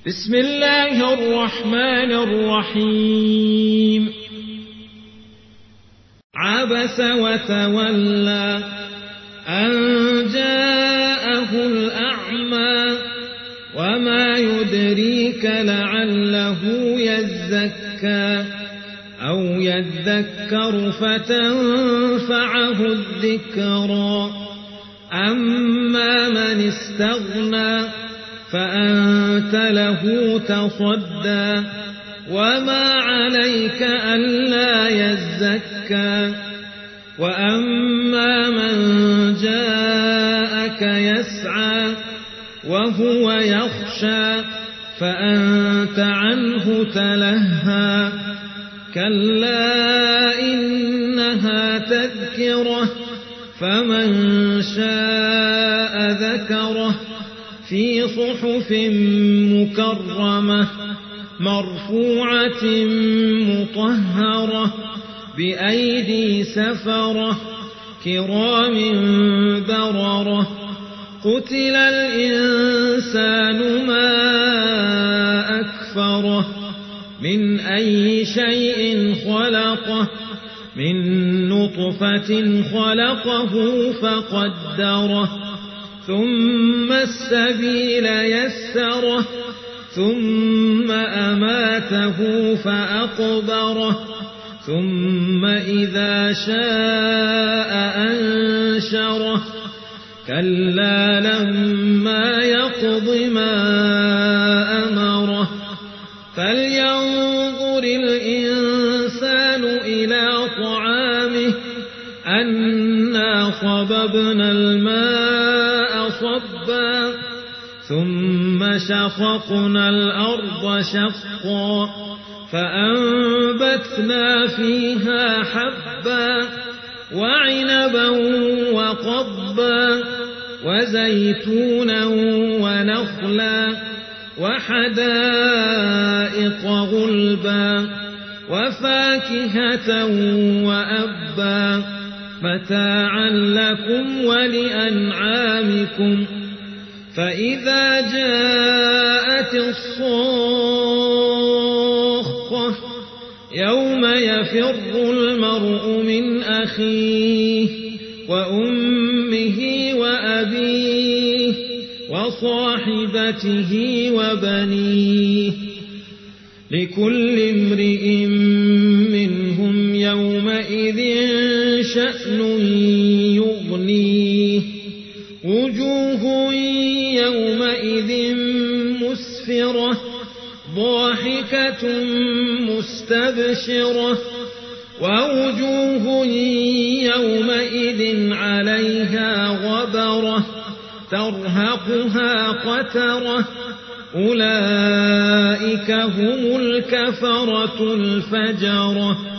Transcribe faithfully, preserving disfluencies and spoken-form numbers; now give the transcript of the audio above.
بسم الله الرحمن الرحيم عبس وتولى أن جاءه الأعمى وما يدريك لعله يزكى أو يذكر فتنفعه الذكرى أما من استغنى فأنت له تصدى وما عليك ألا يزكى وأما من جاءك يسعى وهو يخشى فأنت عنه تلهى كلا إنها تذكرة فمن شاء ذكره في صحف مكرمة مرفوعة مطهرة بأيدي سفرة كرام بررة قتل الإنسان ما أكفره من أي شيء خلقه من نطفة خلقه فقدره ثم السبيل يسره ثم أماته فأقبره ثم إذا شاء أنشره كلا لما يقض ما أمره فلينظر الإنسان إلى طعامه أنا صببنا الماء صبا ثم شققنا الأرض شقا فأنبتنا فيها حبا وعنبا وقضبا وزيتونا ونخلا وحدائق غلبا وفاكهة وأبا متاعا لكم ولأنعامكم فإذا جاءت الصاخة يوم يفر المرء من أخيه وأمه وأبيه وصاحبته وبنيه لكل امرئ منهم يومئذ شأن يغنيه وجوه يومئذ مسفرة ضاحكة مستبشرة ووجوه يومئذ عليها غبرة ترهقها قترة أولئك هم الكفرة الفجرة.